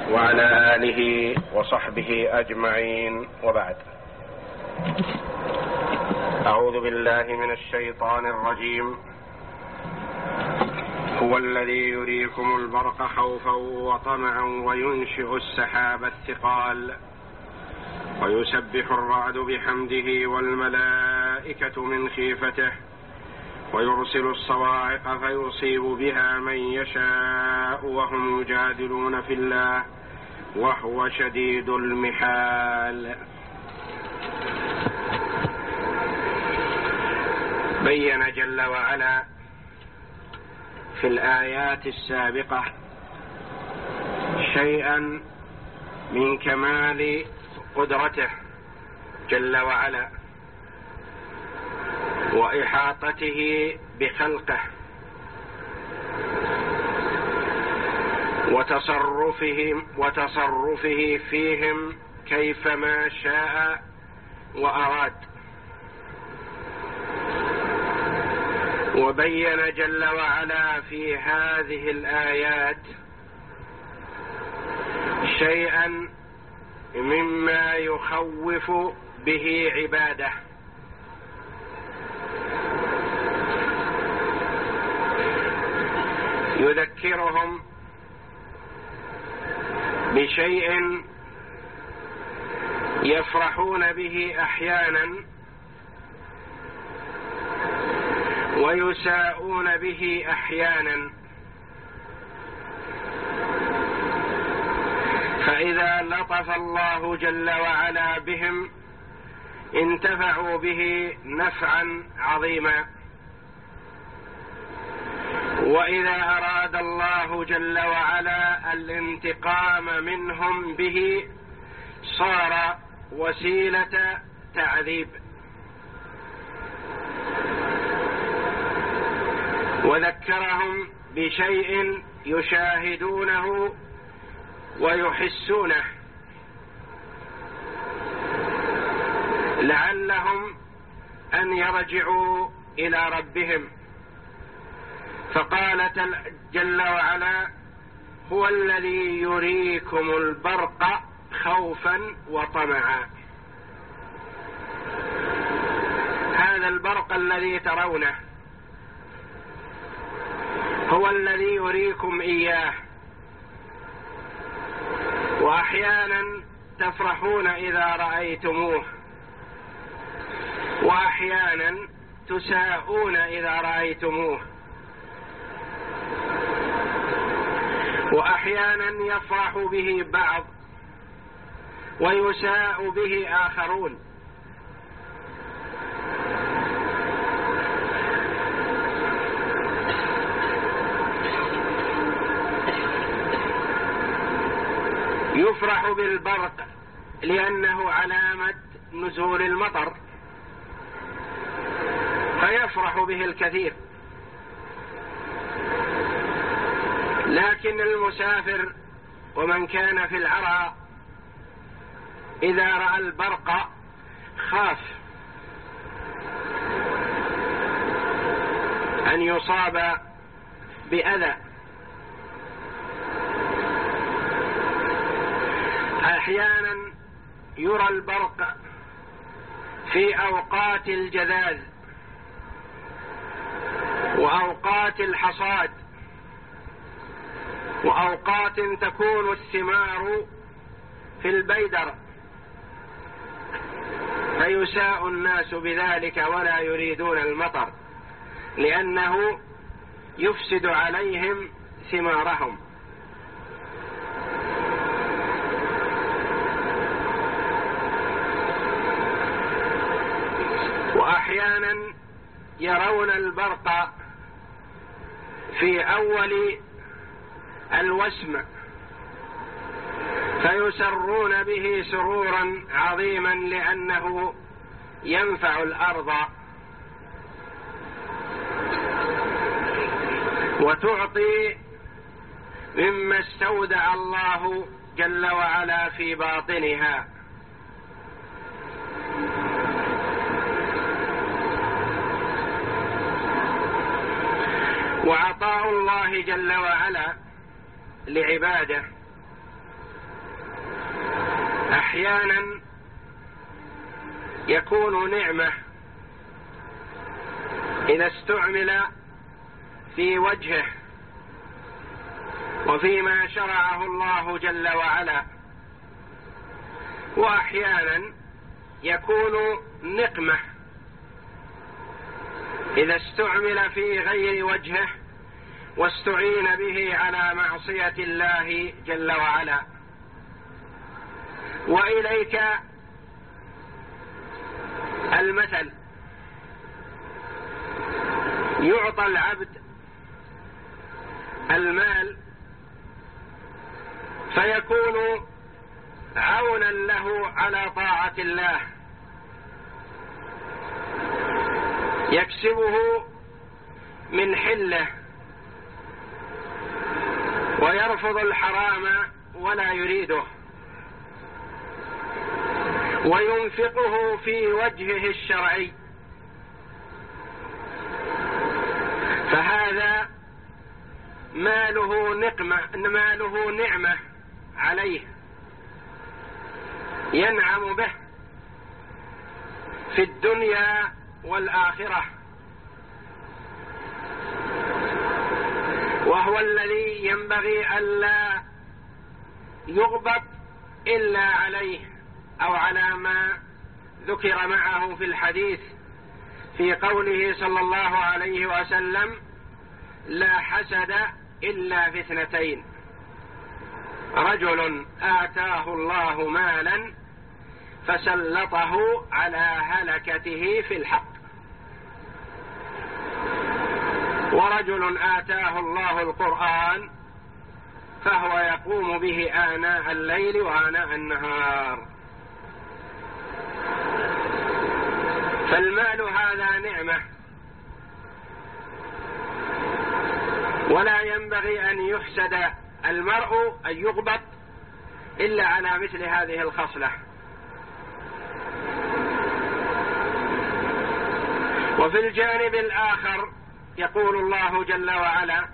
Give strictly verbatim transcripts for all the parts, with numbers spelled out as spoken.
وعلى آله وصحبه أجمعين، وبعد. أعوذ بالله من الشيطان الرجيم. هو الذي يريكم البرق خوفا وطمعا وينشئ السحاب الثقال ويسبح الرعد بحمده والملائكة من خيفته ويرسل الصواعق فيصيب بها من يشاء وهم يجادلون في الله وهو شديد المحال. بين جل وعلا في الآيات السابقة شيئا من كمال قدرته جل وعلا وإحاطته بخلقه وتصرفهم وتصرفه فيهم كيفما شاء وأراد. وبين جل وعلا في هذه الآيات شيئا مما يخوف به عباده، يذكرهم بشيء يفرحون به أحيانا ويساءون به أحيانا، فإذا لطف الله جل وعلا بهم انتفعوا به نفعا عظيما، وإذا أراد الله جل وعلا الانتقام منهم به صار وسيلة تعذيب. وذكرهم بشيء يشاهدونه ويحسونه لعلهم أن يرجعوا إلى ربهم، فقال جل وعلا: هو الذي يريكم البرق خوفا وطمعا. هذا البرق الذي ترونه هو الذي يريكم إياه، وأحيانا تفرحون إذا رأيتموه، وأحيانا تساءون إذا رأيتموه، وأحيانا يفرح به بعض ويساء به آخرون. يفرح بالبرق لأنه علامة نزول المطر، فيفرح به الكثير، لكن المسافر ومن كان في العراء إذا رأى البرق خاف أن يصاب بأذى. أحيانا يرى البرق في أوقات الجذاذ وأوقات الحصاد وأوقات تكون الثمار في البيدر، فيساء الناس بذلك ولا يريدون المطر لأنه يفسد عليهم ثمارهم. وأحيانا يرون البرق في أول الوسم فيسرون به سرورا عظيما لأنه ينفع الأرض وتعطي مما استودع الله جل وعلا في باطنها. وعطاء الله جل وعلا لعباده أحيانا يكون نعمة إذا استعمل في وجهه وفيما شرعه الله جل وعلا، وأحيانا يكون نقمة إذا استعمل في غير وجهه واستعين به على معصية الله جل وعلا. وإليك المثل: يعطى العبد المال فيكون عونا له على طاعة الله، يكسبه من حله ويرفض الحرام ولا يريده، وينفقه في وجهه الشرعي، فهذا ماله نقمة ماله نعمة عليه ينعم به في الدنيا والآخرة، وهو الذي ينبغي ألا يغبط إلا عليه أو على ما ذكر معه في الحديث في قوله صلى الله عليه وسلم: لا حسد إلا في اثنتين: رجل آتاه الله مالا فسلطه على هلكته في الحق، ورجل آتاه الله القرآن فهو يقوم به آناء الليل وآناء النهار. فالمال هذا نعمة، ولا ينبغي أن يحسد المرء أن يغبط إلا على مثل هذه الخصلة. وفي الجانب الآخر يقول الله جل وعلا: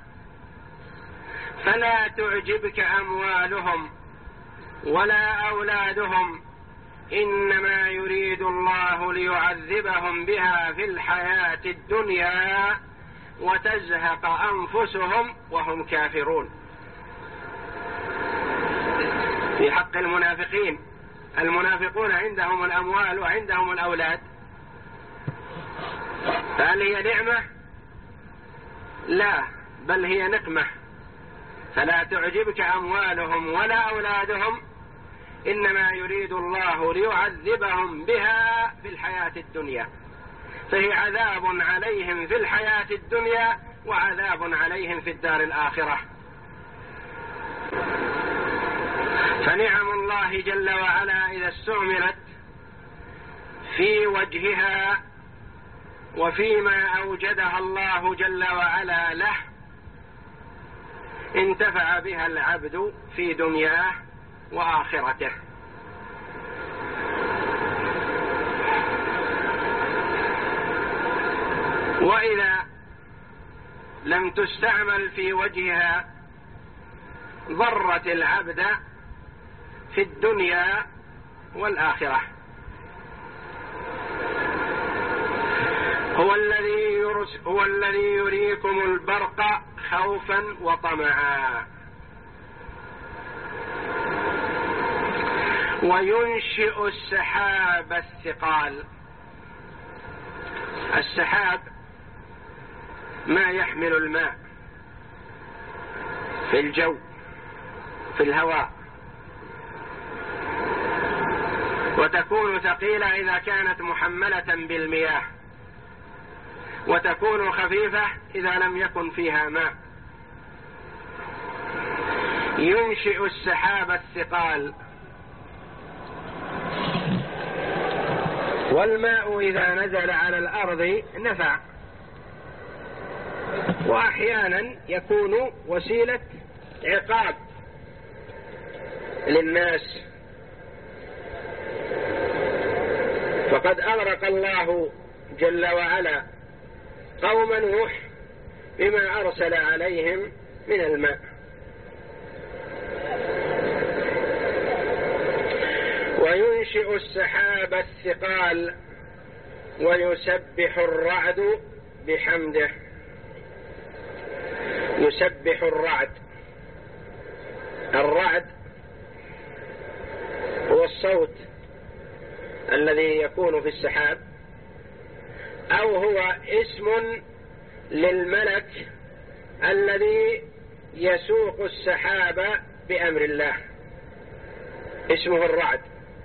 فلا تعجبك أموالهم ولا أولادهم إنما يريد الله ليعذبهم بها في الحياة الدنيا وتزهق أنفسهم وهم كافرون. في حق المنافقين، المنافقون عندهم الأموال وعندهم الأولاد، فهل هي نعمة؟ لا، بل هي نقمة. فلا تعجبك أموالهم ولا أولادهم إنما يريد الله ليعذبهم بها في الحياة الدنيا، فهي عذاب عليهم في الحياة الدنيا وعذاب عليهم في الدار الآخرة. فنعم الله جل وعلا إذا استعملت في وجهها وفيما أوجدها الله جل وعلا له انتفع بها العبد في دنياه وآخرته. وإذا لم تستعمل في وجهها ضرت العبد في الدنيا والآخرة. هو الذي يرس هو الذي يريكم البرق خوفا وطمعا وينشئ السحاب الثقال. السحاب ما يحمل الماء في الجو في الهواء، وتكون ثقيلة إذا كانت محملة بالمياه، وتكون خفيفة إذا لم يكن فيها ماء. ينشئ السحاب الثقال. والماء إذا نزل على الأرض نفع، وأحيانا يكون وسيلة عقاب للناس. فقد أغرق الله جل وعلا قوم نوح بما أرسل عليهم من الماء. وينشئ السحاب الثقال ويسبح الرعد بحمده. يسبح الرعد. الرعد هو الصوت الذي يكون في السحاب، أو هو اسم للملك الذي يسوق السحاب بأمر الله، اسمه الرعد.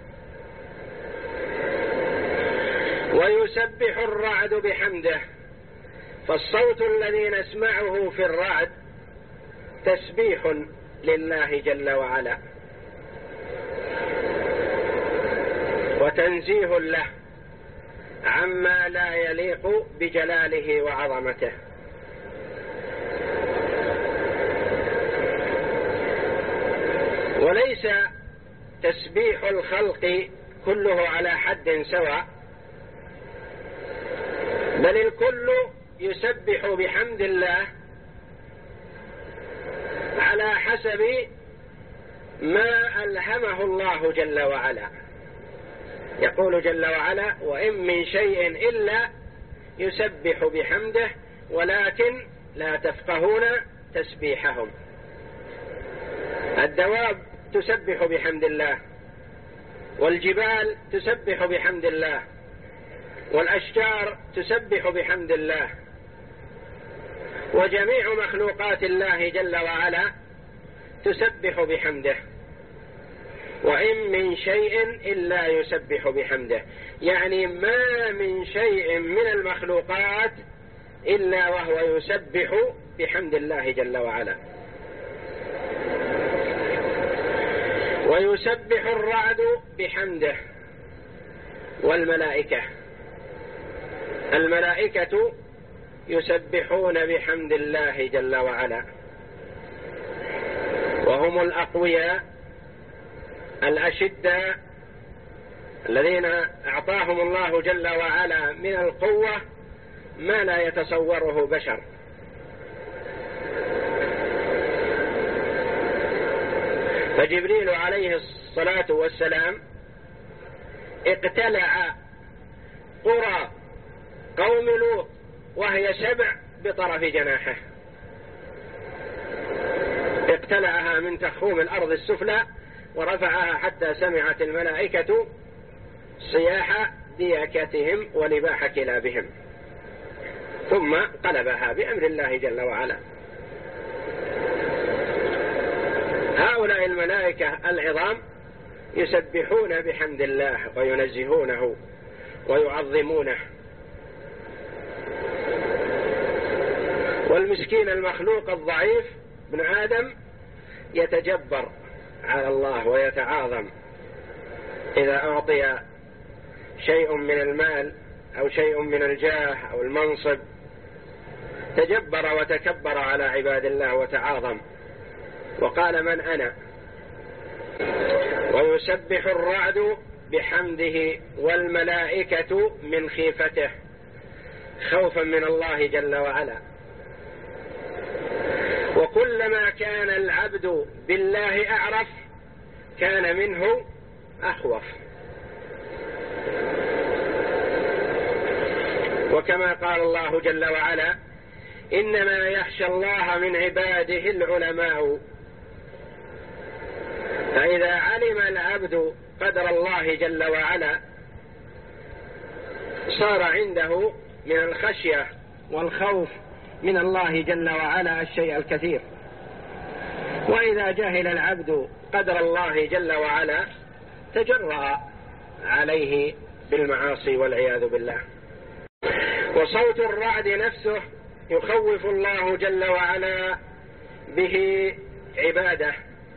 ويسبح الرعد بحمده، فالصوت الذي نسمعه في الرعد تسبيح لله جل وعلا وتنزيه له عما لا يليق بجلاله وعظمته. وليس تسبيح الخلق كله على حد سواء، بل الكل يسبح بحمد الله على حسب ما ألهمه الله جل وعلا. يقول جل وعلا: وإن من شيء إلا يسبح بحمده ولكن لا تفقهون تسبيحهم. الدواب تسبح بحمد الله، والجبال تسبح بحمد الله، والأشجار تسبح بحمد الله، وجميع مخلوقات الله جل وعلا تسبح بحمده. وإن من شيء إلا يسبح بحمده، يعني ما من شيء من المخلوقات إلا وهو يسبح بحمد الله جل وعلا. ويسبح الرعد بحمده والملائكة. الملائكة يسبحون بحمد الله جل وعلا، وهم الأقوياء الأشداء الذين أعطاهم الله جل وعلا من القوة ما لا يتصوره بشر. فجبريل عليه الصلاة والسلام اقتلع قرى قوم لوط وهي سبع بطرف جناحه، اقتلعها من تخوم الأرض السفلى ورفعها حتى سمعت الملائكة صياح ديكتهم ولباح كلابهم، ثم قلبها بأمر الله جل وعلا. هؤلاء الملائكة العظام يسبحون بحمد الله وينزهونه ويعظمونه. والمسكين المخلوق الضعيف ابن آدم يتجبر على الله ويتعاظم إذا أعطي شيء من المال أو شيء من الجاه أو المنصب، تجبر وتكبر على عباد الله وتعاظم وقال: من أنا؟ ويسبح الرعد بحمده والملائكة من خيفته، خوفا من الله جل وعلا. وكلما كان العبد بالله أعرف كان منه أخوف. وكما قال الله جل وعلا: إنما يخشى الله من عباده العلماء. فإذا علم العبد قدر الله جل وعلا صار عنده من الخشية والخوف من الله جل وعلا الشيء الكثير. وإذا جهل العبد قدر الله جل وعلا تجرأ عليه بالمعاصي والعياذ بالله. وصوت الرعد نفسه يخوف الله جل وعلا به عباده.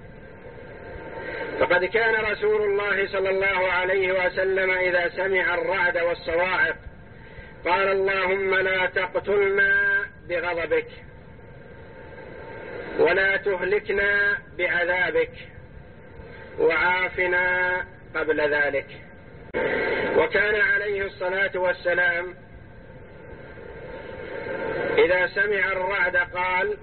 فقد كان رسول الله صلى الله عليه وسلم إذا سمع الرعد والصواعق قال: اللهم لا تقتلنا بغضبك ولا تهلكنا بعذابك وعافنا قبل ذلك. وكان عليه الصلاة والسلام إذا سمع الرعد قال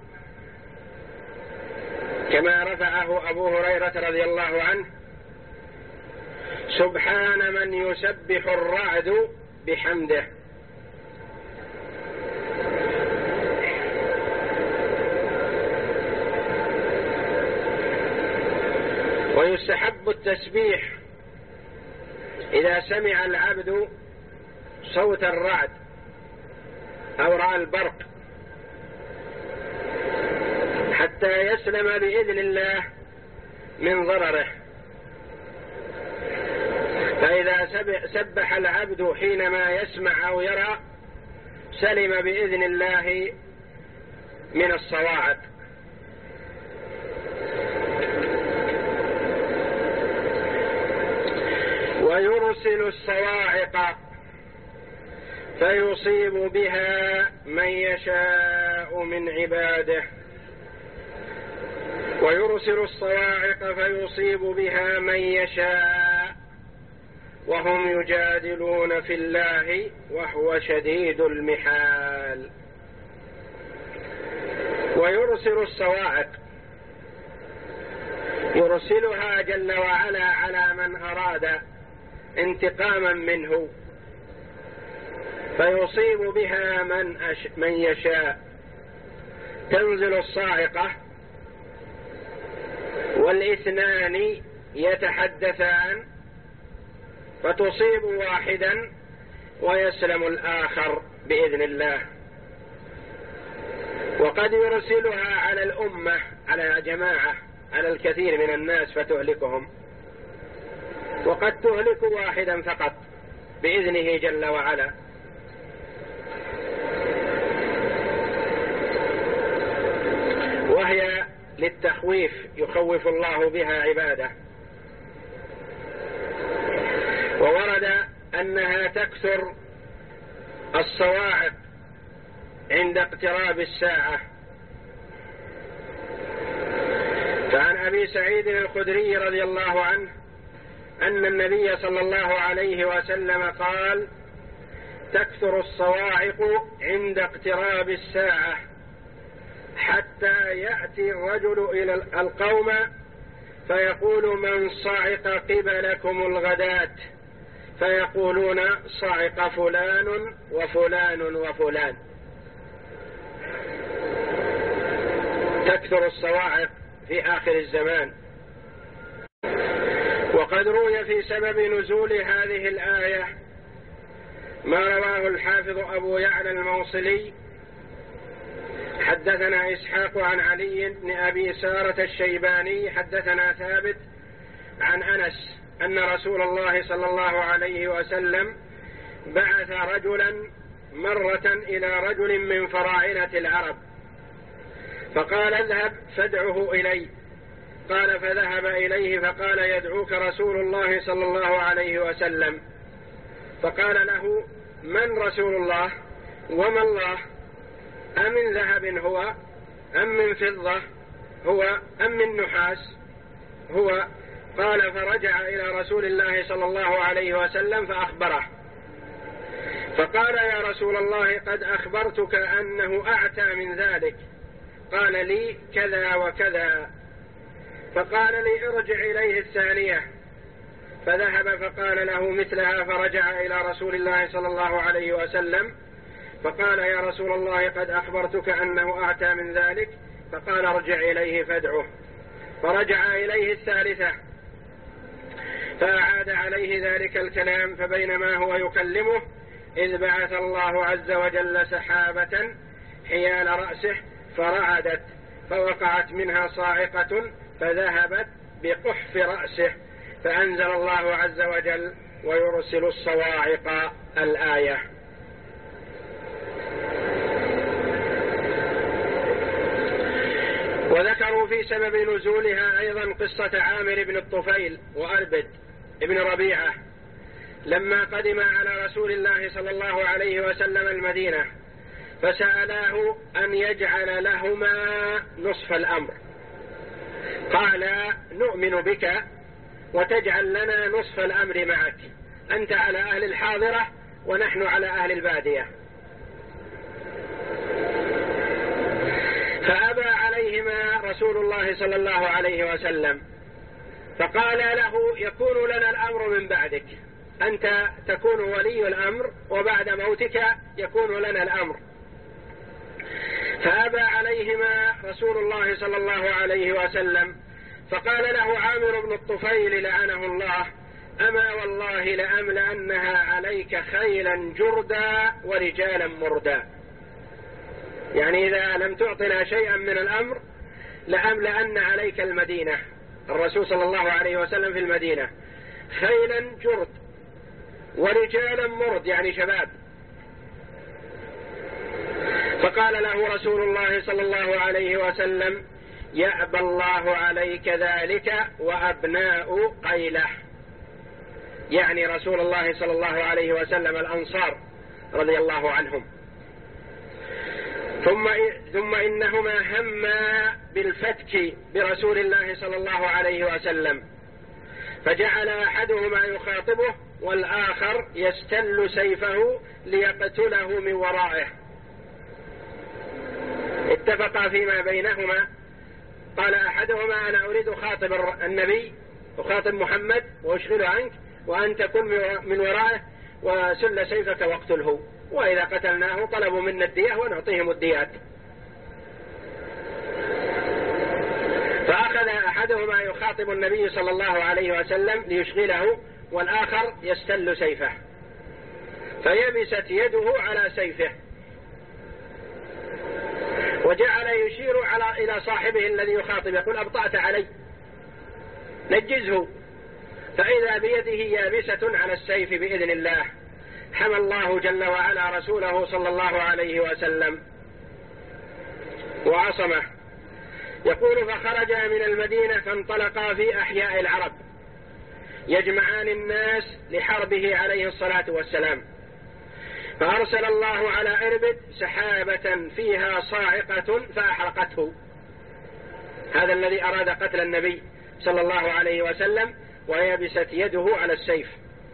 كما رفعه أبو هريرة رضي الله عنه: سبحان من يسبح الرعد بحمده. ويستحب التسبيح إذا سمع العبد صوت الرعد أو رأى البرق حتى يسلم بإذن الله من ضرره. فإذا سبح العبد حينما يسمع أو يرى سلم بإذن الله من الصواعق. ويرسل الصواعق فيصيب بها من يشاء من عباده. ويرسل الصواعق فيصيب بها من يشاء وهم يجادلون في الله وهو شديد المحال. ويرسل الصواعق يرسلها جل وعلا على من أراد انتقاما منه، فيصيب بها من, أش... من يشاء. تنزل الصاعقة والاثنان يتحدثان فتصيب واحدا ويسلم الآخر بإذن الله. وقد يرسلها على الأمة، على جماعة، على الكثير من الناس فتهلكهم، وقد تهلك واحدا فقط بإذنه جل وعلا. وهي للتخويف يخوف الله بها عباده. وورد أنها تكثر الصواعق عند اقتراب الساعة. فعن أبي سعيد الخدري رضي الله عنه أن النبي صلى الله عليه وسلم قال: تكثر الصواعق عند اقتراب الساعة حتى يأتي الرجل إلى القوم فيقول: من صعق قبلكم الغداة؟ فيقولون: صعق فلان وفلان وفلان. تكثر الصواعق في آخر الزمان. وقد روي في سبب نزول هذه الآية ما رواه الحافظ أبو يعلى الموصلي: حدثنا إسحاق عن علي بن أبي سارة الشيباني حدثنا ثابت عن أنس أن رسول الله صلى الله عليه وسلم بعث رجلا مرة إلى رجل من فراعنة العرب فقال: اذهب فادعه إلي. قال: فذهب إليه فقال: يدعوك رسول الله صلى الله عليه وسلم. فقال له: من رسول الله وما الله؟ أمن ذهب هو أم من فضة هو أم من نحاس هو؟ قال: فرجع إلى رسول الله صلى الله عليه وسلم فأخبره. فقال: يا رسول الله قد أخبرتك أنه أعتى من ذلك. قال لي كذا وكذا. فقال لي: ارجع إليه الثانية. فذهب فقال له مثلها فرجع إلى رسول الله صلى الله عليه وسلم فقال: يا رسول الله قد أخبرتك أنه أعتى من ذلك. فقال: ارجع إليه فادعه. فرجع إليه الثالثة فأعاد عليه ذلك الكلام. فبينما هو يكلمه إذ بعث الله عز وجل سحابة حيال رأسه فرعدت فوقعت منها صاعقة فذهبت بقحف رأسه. فأنزل الله عز وجل: ويرسل الصواعق الآية. وذكروا في سبب نزولها أيضا قصة عامر بن الطفيل وأربد ابن ربيعة لما قدم على رسول الله صلى الله عليه وسلم المدينة فسألاه أن يجعل لهما نصف الأمر. قال: نؤمن بك وتجعل لنا نصف الأمر معك، أنت على أهل الحاضرة ونحن على أهل البادية. فأبى عليهما رسول الله صلى الله عليه وسلم فقال له يكون لنا الأمر من بعدك، أنت تكون ولي الأمر وبعد موتك يكون لنا الأمر. فأبى عليهما رسول الله صلى الله عليه وسلم، فقال له عامر بن الطفيل لعنه الله: أما والله لأملأنها عليك خيلا جردا ورجالا مردا، يعني إذا لم تعطنا شيئا من الأمر لأملأن عليك المدينة، الرسول صلى الله عليه وسلم في المدينة، خيلا جرد ورجالا مرد يعني شباب. فقال له رسول الله صلى الله عليه وسلم: يأبى الله عليك ذلك وأبناء قيلة، يعني رسول الله صلى الله عليه وسلم الأنصار رضي الله عنهم. ثم ثم إنهما هما بالفتك برسول الله صلى الله عليه وسلم، فجعل أحدهما يخاطبه والآخر يستل سيفه ليقتله من ورائه. اتفقا فيما بينهما، قال أحدهما: أنا أريد أخاطب النبي، أخاطب محمد وأشغل عنك، وأن تكون من ورائه وسل سيفك واقتله، وإذا قتلناه طلبوا منا الدية ونعطيهم الديات. فأخذ أحدهما يخاطب النبي صلى الله عليه وسلم ليشغله، والآخر يستل سيفه، فيبست يده على سيفه، وجعل يشير على إلى صاحبه الذي يخاطب يقول: أبطأت علي، نجزه. فإذا بيده يابسة على السيف بإذن الله، حمى الله جل وعلا رسوله صلى الله عليه وسلم وعصمه. يقول: فخرج من المدينة فانطلقا في أحياء العرب يجمعان الناس لحربه عليه الصلاة والسلام، فأرسل الله على إربد سحابة فيها صاعقة فأحرقته، هذا الذي أراد قتل النبي صلى الله عليه وسلم ويبست يده على السيف.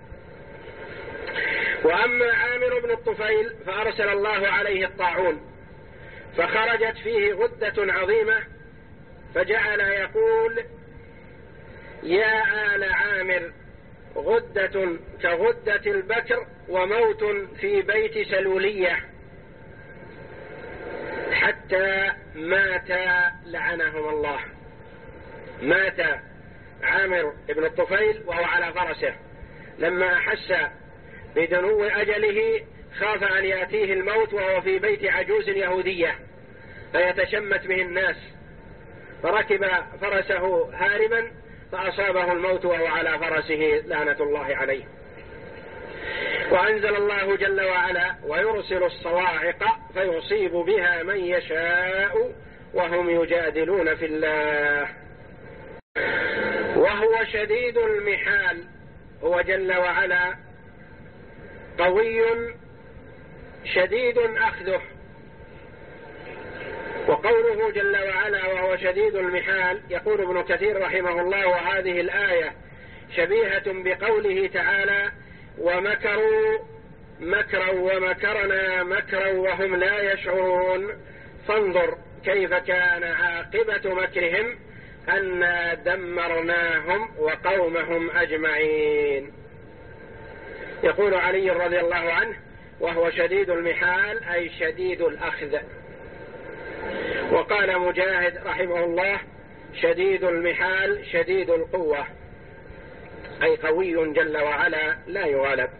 وأما عامر بن الطفيل فأرسل الله عليه الطاعون، فخرجت فيه غدة عظيمة، فجعل يقول: يا آل عامر غدة كغدة البكر وموت في بيت سلولية، حتى مات لعنهم الله. مات عامر بن الطفيل وهو على فرسه، لما أحس بدنو أجله خاف أن يأتيه الموت وهو في بيت عجوز يهودية فيتشمت به الناس، فركب فرسه هاربا فأصابه الموت وهو على فرسه لعنة الله عليه. وأنزل الله جل وعلا: ويرسل الصواعق فيصيب بها من يشاء وهم يجادلون في الله وهو شديد المحال. هو جل وعلا قوي شديد أخذه. وقوله جل وعلا وهو شديد المحال، يقول ابن كثير رحمه الله: وهذه الآية شبيهة بقوله تعالى: ومكروا مكرا ومكرنا مكرا وهم لا يشعرون، فانظر كيف كان عاقبة مكرهم أنا دمرناهم وقومهم أجمعين. يقول علي رضي الله عنه: وهو شديد المحال أي شديد الأخذ. وقال مجاهد رحمه الله: شديد المحال شديد القوة، أي قوي جل وعلا لا يغالب.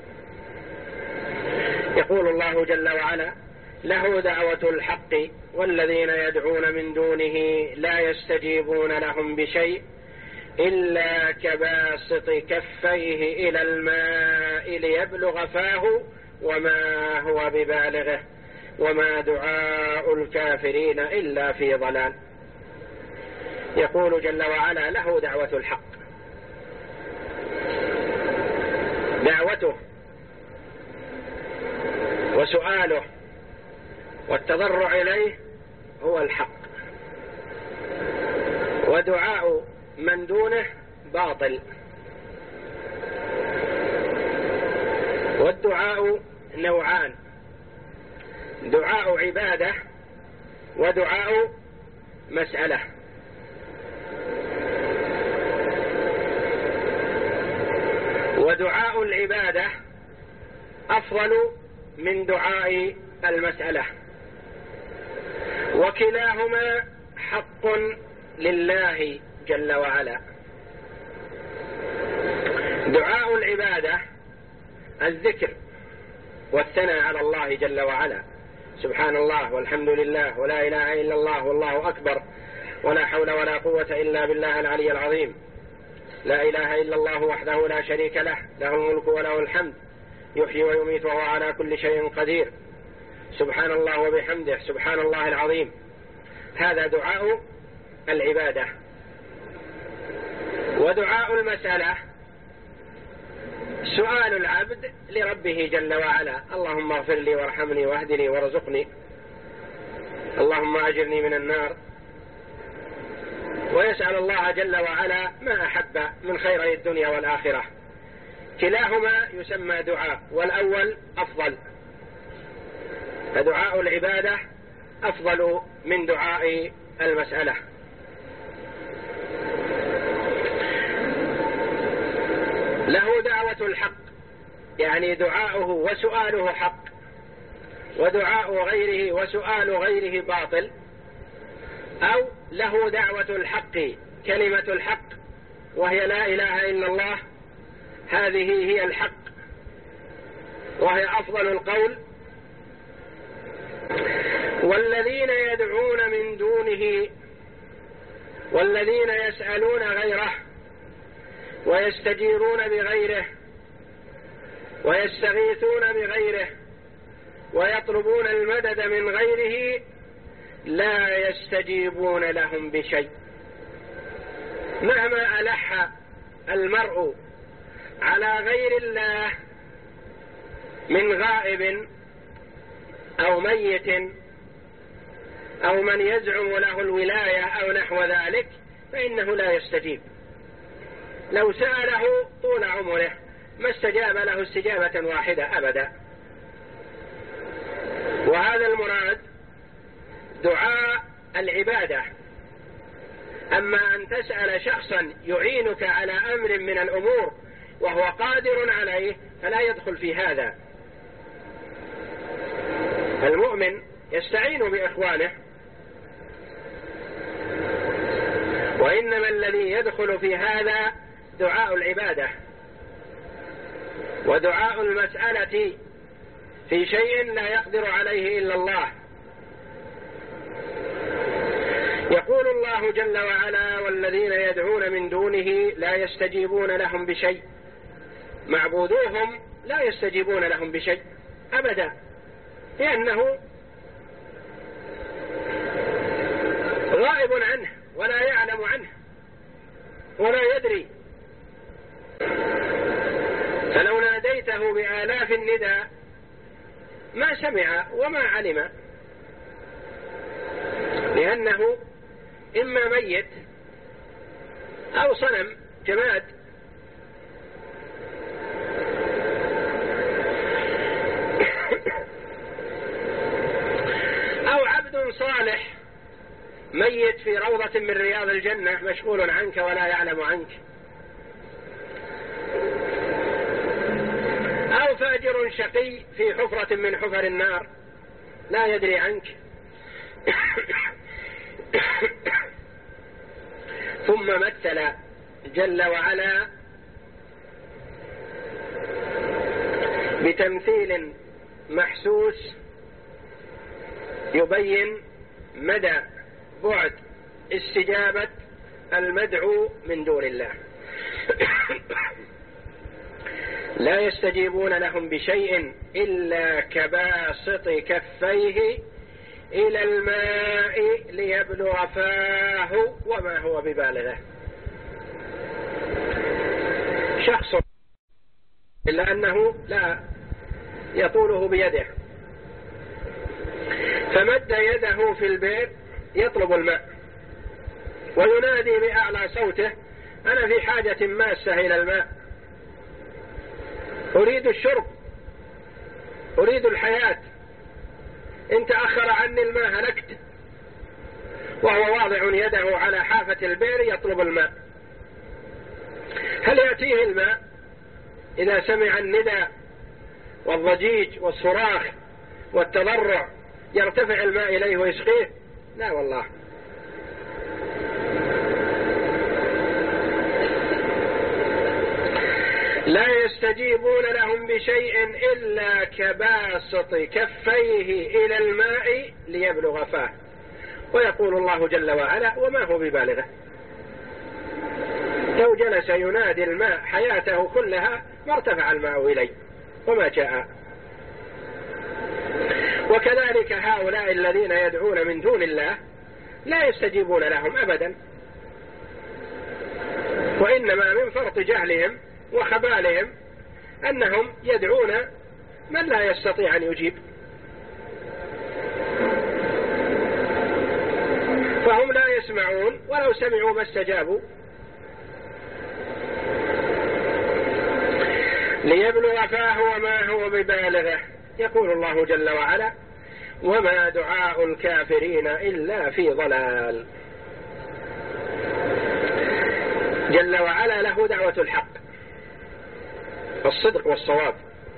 يقول الله جل وعلا: له دعوة الحق والذين يدعون من دونه لا يستجيبون لهم بشيء إلا كباسط كفيه إلى الماء ليبلغ فاه وما هو ببالغه وما دعاء الكافرين إلا في ضلال. يقول جل وعلا: له دعوة الحق، دعوته وسؤاله والتضرع إليه هو الحق، ودعاء من دونه باطل. والدعاء نوعان: دعاء عبادة ودعاء مسألة. ودعاء العبادة أفضل من دعاء المسألة، وكلاهما حق لله جل وعلا. دعاء العبادة الذكر والثناء على الله جل وعلا، سبحان الله والحمد لله ولا إله إلا الله والله أكبر ولا حول ولا قوة إلا بالله العلي العظيم، لا إله إلا الله وحده لا شريك له، له الملك وله الحمد، يحيي ويميت وهو على كل شيء قدير، سبحان الله وبحمده، سبحان الله العظيم. هذا دعاء العبادة. ودعاء المسألة سؤال العبد لربه جل وعلا، اللهم اغفر لي وارحمني واهدني وارزقني، اللهم أجرني من النار، ويسأل الله جل وعلا ما أحب من خيري الدنيا والآخرة. كلاهما يسمى دعاء، والأول أفضل، فدعاء العبادة أفضل من دعاء المسألة. له دعوة الحق، يعني دعاؤه وسؤاله حق، ودعاء غيره وسؤال غيره باطل. أو له دعوة الحق، كلمة الحق وهي لا إله إلا الله، هذه هي الحق وهي أفضل القول. والذين يدعون من دونه، والذين يسألون غيره ويستجيرون بغيره ويستغيثون بغيره ويطلبون المدد من غيره لا يستجيبون لهم بشيء. مهما ألح المرء على غير الله من غائب أو ميت أو من يزعم له الولاية أو نحو ذلك، فإنه لا يستجيب. لو سأله طول عمره ما استجاب له استجابة واحدة أبدا. وهذا المراد دعاء العبادة. أما أن تسأل شخصا يعينك على أمر من الأمور وهو قادر عليه فلا يدخل في هذا. المؤمن يستعين بإخوانه، وإنما الذي يدخل في هذا دعاء العبادة. ودعاء المسألة في شيء لا يقدر عليه إلا الله. يقول الله جل وعلا: والذين يدعون من دونه لا يستجيبون لهم بشيء. معبودوهم لا يستجيبون لهم بشيء أبدا، لأنه غائب عنه ولا يعلم عنه ولا يدري. فلو ناديته بآلاف النداء ما سمع وما علم، لأنه إما ميت أو صنم جماد. أو عبد صالح ميت في روضة من رياض الجنة مشغول عنك ولا يعلم عنك. أو فاجر شقي في حفرة من حفر النار لا يدري عنك. ثم مثل جل وعلا بتمثيل محسوس يبين مدى بعد استجابة المدعو من دون الله. لا يستجيبون لهم بشيء إلا كباسط كفيه إلى الماء ليبلغ فاه وما هو ببالغه. شخص إلا أنه لا يطوله بيده، فمد يده في البئر يطلب الماء وينادي بأعلى صوته: أنا في حاجة ماسة إلى الماء، أريد الشرب، أريد الحياة، إن تأخر عني الماء هلكت. وهو واضع يده على حافة البئر يطلب الماء. هل يأتيه الماء؟ إذا سمع النداء والضجيج والصراخ والتضرع يرتفع الماء إليه ويسقيه؟ لا والله. لا يستجيبون لهم بشيء إلا كباسط كفيه إلى الماء ليبلغ فاه. ويقول الله جل وعلا: وما هو ببالغه. لو جلس ينادي الماء حياته كلها ما ارتفع الماء إليه وما جاء. وكذلك هؤلاء الذين يدعون من دون الله لا يستجيبون لهم أبدا، وإنما من فرط جهلهم وخبالهم أنهم يدعون من لا يستطيع أن يجيب، فهم لا يسمعون، ولو سمعوا ما استجابوا. ليبلغ فاه وما هو ببالغه. يقول الله جل وعلا: وما دعاء الكافرين إلا في ضلال. جل وعلا له دعوة الحق والصدق والصواب،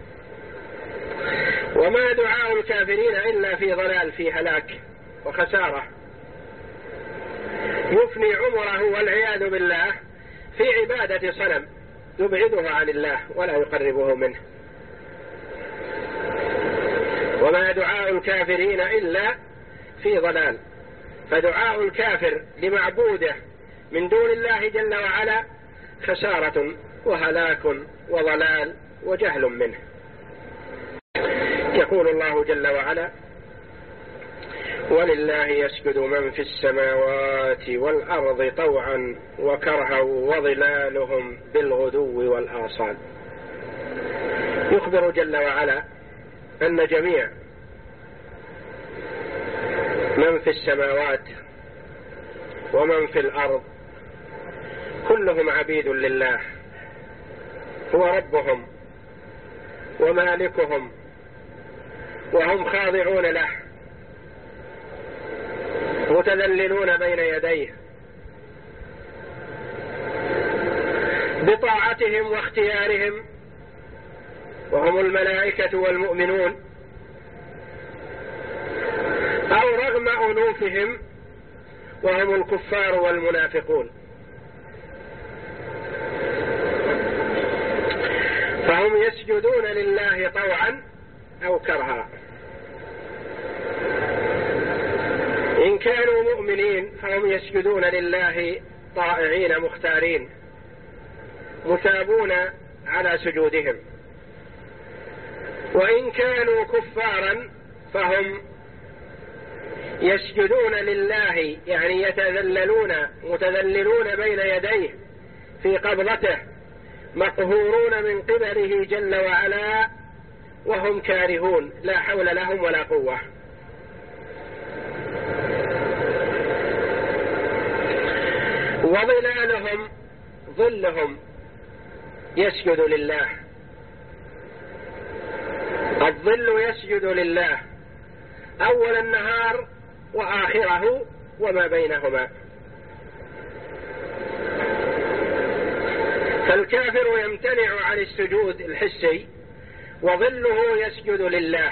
وما دعاء الكافرين إلا في ضلال، في هلاك وخسارة. يفني عمره والعياذ بالله في عبادة صنم يبعده عن الله ولا يقربه منه. وما دعاء الكافرين إلا في ضلال. فدعاء الكافر لمعبوده من دون الله جل وعلا خسارة وهلاك وضلال وجهل منه. يقول الله جل وعلا: ولله يسجد من في السماوات والأرض طوعا وكرها وظلالهم بالغدو والآصال. يخبر جل وعلا أن جميع من في السماوات ومن في الأرض كلهم عبيد لله، هو ربهم ومالكهم، وهم خاضعون له متذللون بين يديه بطاعتهم واختيارهم، وهم الملائكة والمؤمنون، أو رغم أنوفهم وهم الكفار والمنافقون. فهم يسجدون لله طوعا أو كرها. إن كانوا مؤمنين فهم يسجدون لله طائعين مختارين مثابون على سجودهم، وإن كانوا كفارا فهم يسجدون لله، يعني يتذللون متذللون بين يديه في قبضته، مقهورون من قبله جل وعلا، وهم كارهون لا حول لهم ولا قوة. وظلالهم ظلهم يسجد لله. الظل يسجد لله أول النهار وآخره وما بينهما. فالكافر يمتنع عن السجود الحسي وظله يسجد لله.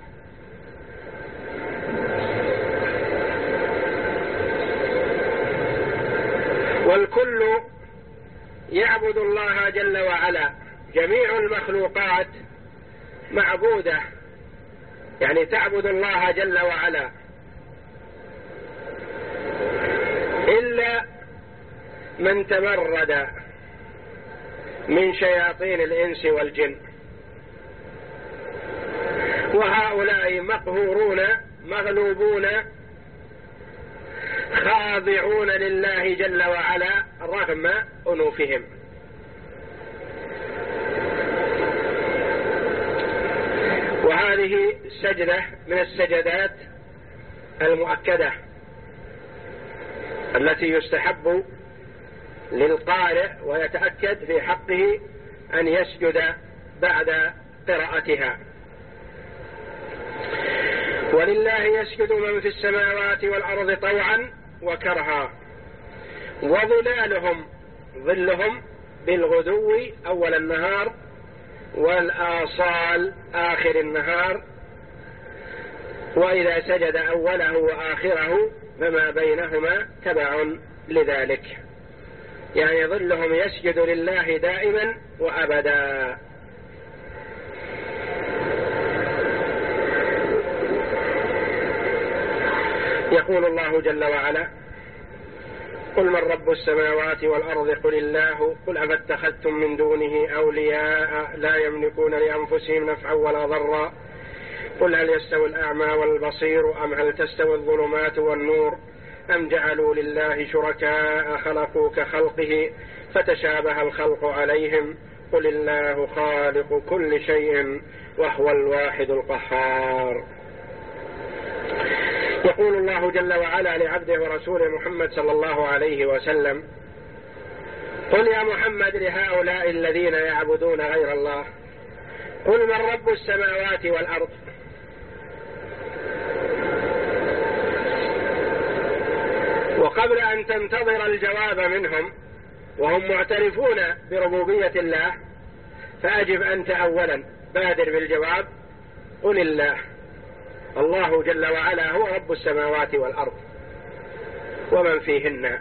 والكل يعبد الله جل وعلا، جميع المخلوقات معبودة، يعني تعبد الله جل وعلا، إلا من تمرد من شياطين الإنس والجن، وهؤلاء مقهورون مغلوبون خاضعون لله جل وعلا رغم أنوفهم. وهذه سجدة من السجدات المؤكدة التي يستحب للقارئ ويتأكد في حقه أن يسجد بعد قراءتها. ولله يسجد من في السماوات والأرض طوعا وكرها، وظلالهم ظلهم بالغدو أول النهار والآصال آخر النهار، وإذا سجد أوله وآخره فما بينهما تبع لذلك، يعني ظلهم يسجد لله دائما وأبدا. يقول الله جل وعلا: قل من رب السماوات والأرض قل الله قل أفاتخذتم من دونه أولياء لا يملكون لأنفسهم نفعا ولا ضرا قل هل يستوي الأعمى والبصير أم هل تستوي الظلمات والنور أم جعلوا لله شركاء خلقوا كخلقه فتشابه الخلق عليهم قل الله خالق كل شيء وهو الواحد القهار. يقول الله جل وعلا لعبده ورسوله محمد صلى الله عليه وسلم: قل يا محمد لهؤلاء الذين يعبدون غير الله قل من رب السماوات والأرض. وقبل أن تنتظر الجواب منهم وهم معترفون بربوبية الله فأجب أنت أولا، بادر بالجواب: قل الله. الله جل وعلا هو رب السماوات والأرض ومن فيهن.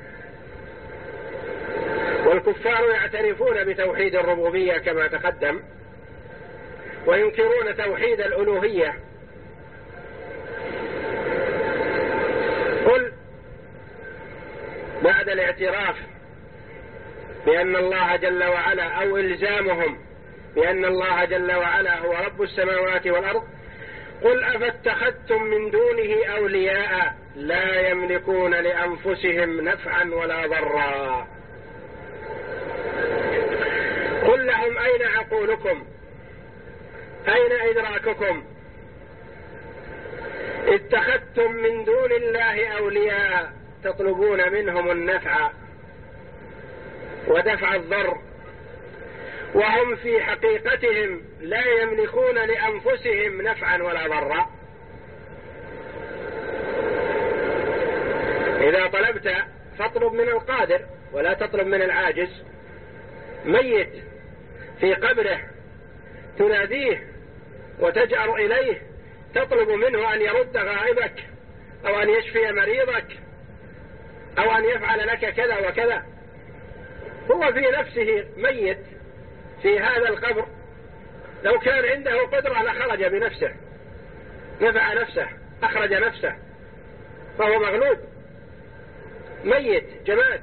والكفار يعترفون بتوحيد الربوبية كما تقدم وينكرون توحيد الألوهية. قل بعد الاعتراف بأن الله جل وعلا أو إلزامهم بأن الله جل وعلا هو رب السماوات والأرض: قل أفاتخذتم من دونه أولياء لا يملكون لأنفسهم نفعا ولا ضرا. قل لهم: أين عقولكم؟ أين إدراككم؟ اتخذتم من دون الله أولياء تطلبون منهم النفع ودفع الضر وهم في حقيقتهم لا يملكون لأنفسهم نفعا ولا ضرا. إذا طلبت فاطلب من القادر ولا تطلب من العاجز. ميت في قبره تناديه وتجأر إليه تطلب منه أن يرد غائبك أو أن يشفي مريضك أو أن يفعل لك كذا وكذا. هو في نفسه ميت في هذا القبر، لو كان عنده قدرة لخرج بنفسه، نفع نفسه، أخرج نفسه، فهو مغلوب ميت جماد.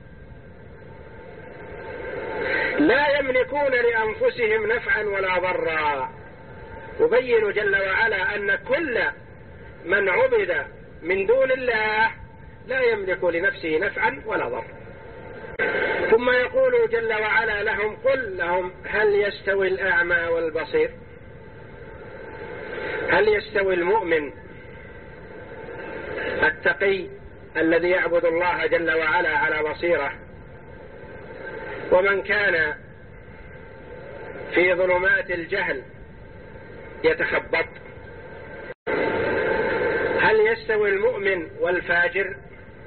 لا يملكون لأنفسهم نفعا ولا ضرا. يبين جل وعلا أن كل من عبد من دون الله لا يملك لنفسه نفعا ولا ضر. ثم يقول جل وعلا لهم: قل لهم هل يستوي الأعمى والبصير؟ هل يستوي المؤمن التقي الذي يعبد الله جل وعلا على بصيرة ومن كان في ظلمات الجهل يتخبط؟ هل يستوي المؤمن والفاجر؟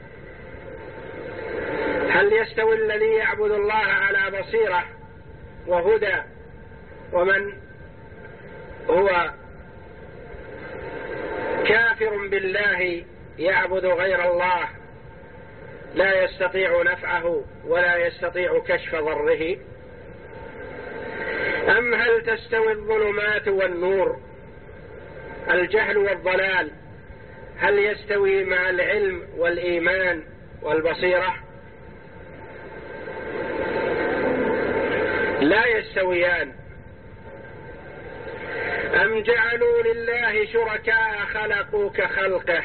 هل يستوي الذي يعبد الله على بصيرة وهدى ومن هو كافر بالله يعبد غير الله لا يستطيع نفعه ولا يستطيع كشف ضره؟ أم هل تستوي الظلمات والنور؟ الجهل والضلال هل يستوي مع العلم والإيمان والبصيرة؟ لا يستويان. أم جعلوا لله شركاء خلقوا كخلقه؟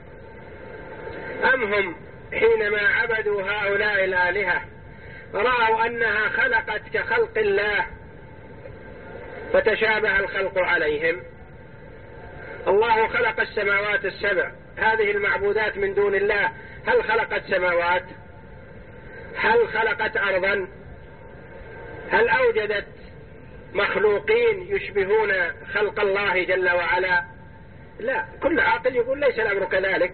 أم هم حينما عبدوا هؤلاء الآلهة رأوا أنها خلقت كخلق الله فتشابه الخلق عليهم؟ الله خلق السماوات السبع، هذه المعبودات من دون الله هل خلقت سماوات؟ هل خلقت أرضا؟ هل أوجدت مخلوقين يشبهون خلق الله جل وعلا؟ لا، كل عاقل يقول ليس الأمر كذلك.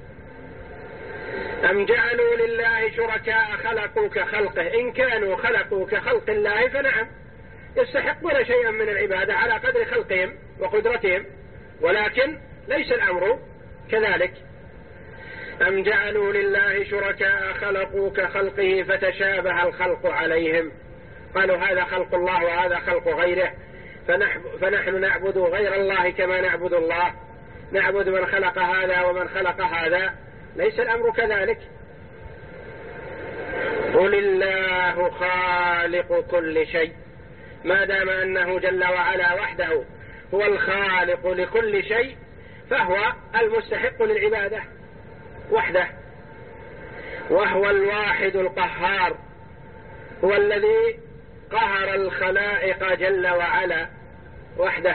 أم جعلوا لله شركاء خلقوا كخلقه؟ إن كانوا خلقوا كخلق الله فنعم، يستحقون شيئا من العبادة على قدر خلقهم وقدرتهم، ولكن ليس الأمر كذلك. أم جعلوا لله شركاء خلقوا كخلقه فتشابه الخلق عليهم. قالوا هذا خلق الله وهذا خلق غيره، فنحن نعبد غير الله كما نعبد الله، نعبد من خلق هذا ومن خلق هذا. ليس الأمر كذلك. قل الله خالق كل شيء، ما دام أنه جل وعلا وحده هو الخالق لكل شيء فهو المستحق للعبادة وحده، وهو الواحد القهار، هو الذي قهر الخلائق جل وعلا وحده،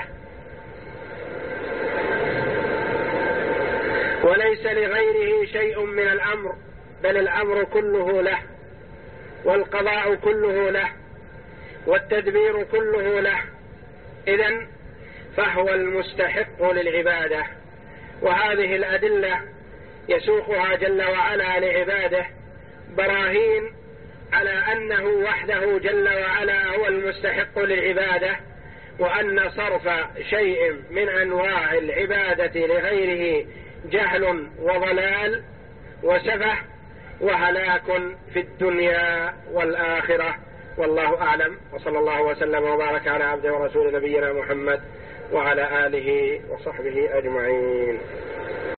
وليس لغيره شيء من الأمر، بل الأمر كله له، والقضاء كله له، والتدبير كله له. إذن فهو المستحق للعبادة. وهذه الأدلة يسوقها جل وعلا لعباده براهين على أنه وحده جل وعلا هو المستحق للعبادة، وأن صرف شيء من أنواع العبادة لغيره جهل وضلال وسفه وهلاك في الدنيا والآخرة. والله أعلم، وصلى الله وسلم وبارك على عبده ورسول نبينا محمد وعلى آله وصحبه أجمعين.